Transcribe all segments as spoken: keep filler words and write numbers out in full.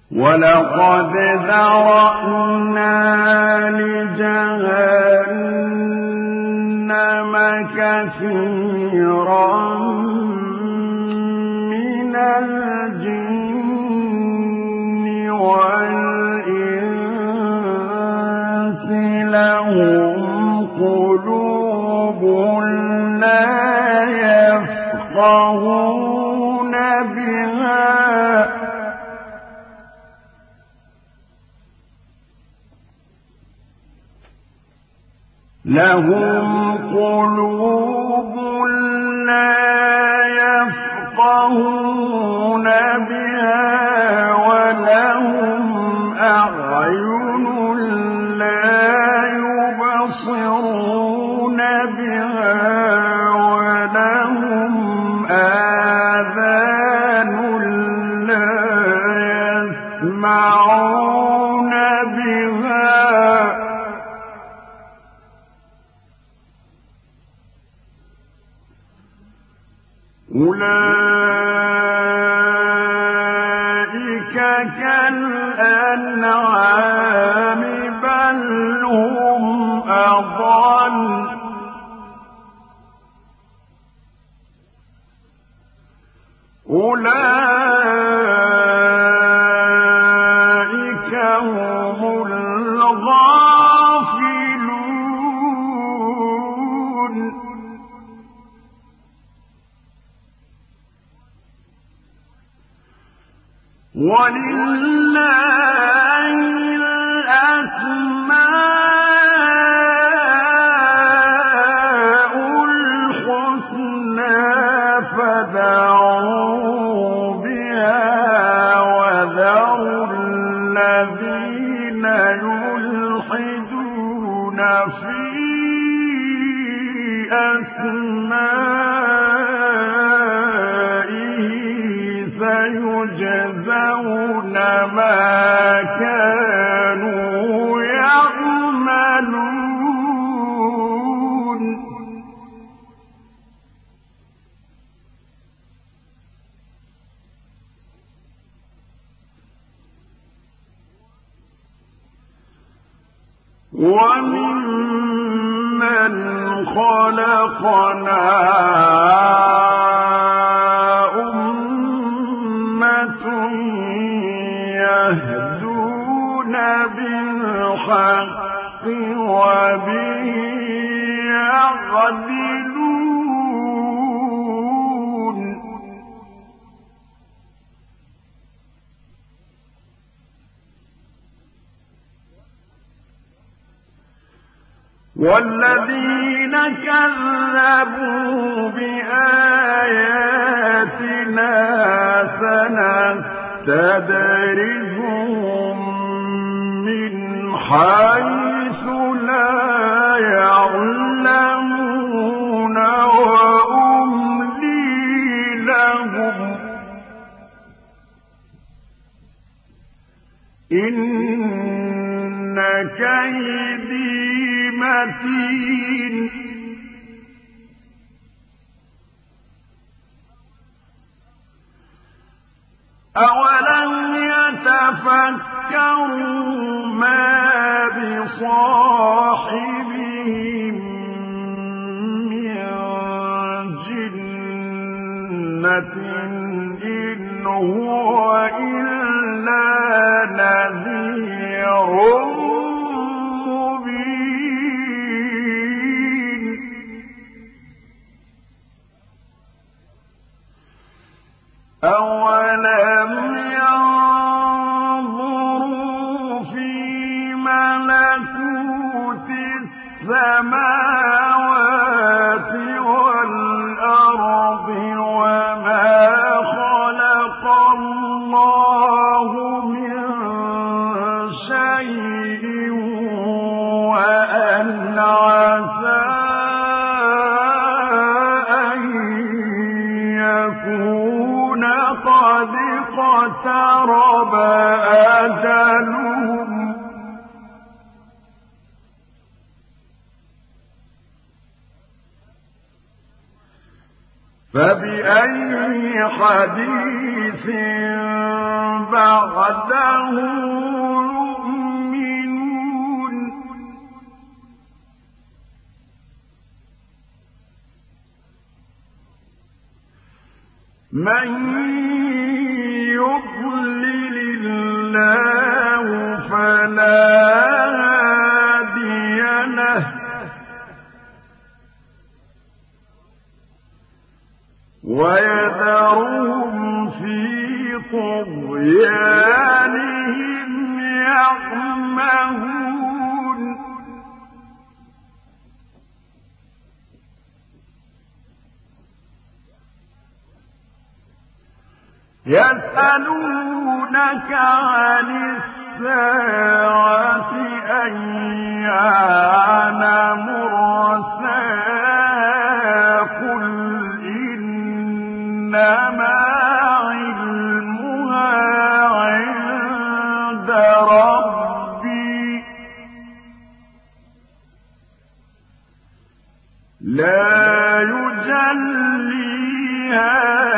ولقد ذرأنا لجهنم كثيرا من الجن والإنس لهم قلوب لا يفقهون بها لهم قلوب لا يفقهون بها ولهم أعين لا يبصرون بها ولهم آذان لا يسمعون بها أولئك كالأنعام بل هم أضل أولئك هم الغافلون ولله الأسماء الحسنى فادعوه بها وذروا الذين يلحدون في أسمائه سيجزون ما كانوا يعملون وممن خلقنا يهدون بالحق وبه يعدلون والذين كذبوا بآياتنا سنستدرجهم من حيث لا يعلمون وأملي لهم إن كيدي متين أولم يتفكروا ما بصاحبهم من جنة إن هو إلا نذير مبين أولم ينظروا في ملكوت السماوات والأرض وما خلق الله من شيء وأن عسى أن يكون قد اقترب أجلهم فبأي حديث بعده يؤمنون من يضلل الله فلا هادي له ويذرهم في طغيانهم يعمهون يسألونك عن الساعة أيان مرساها قل إنما علمها عند ربي لا يجليها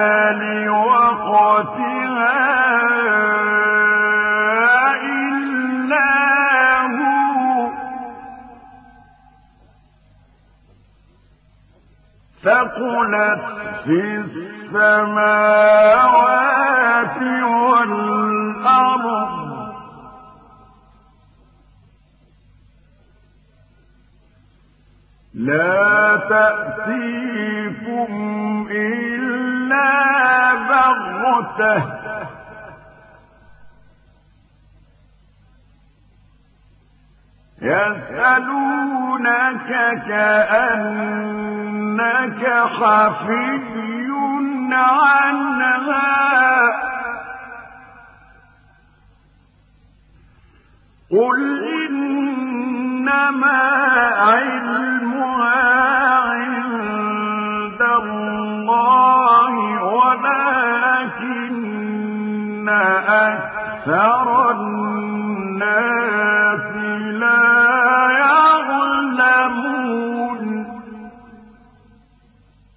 لوقتها إلا هو ثقلت في السماوات والأرض لا تأتيكم إلا بغتة يسألونك كأنك حفي عنها قل إنما علمها عند الله ولكن أكثر الناس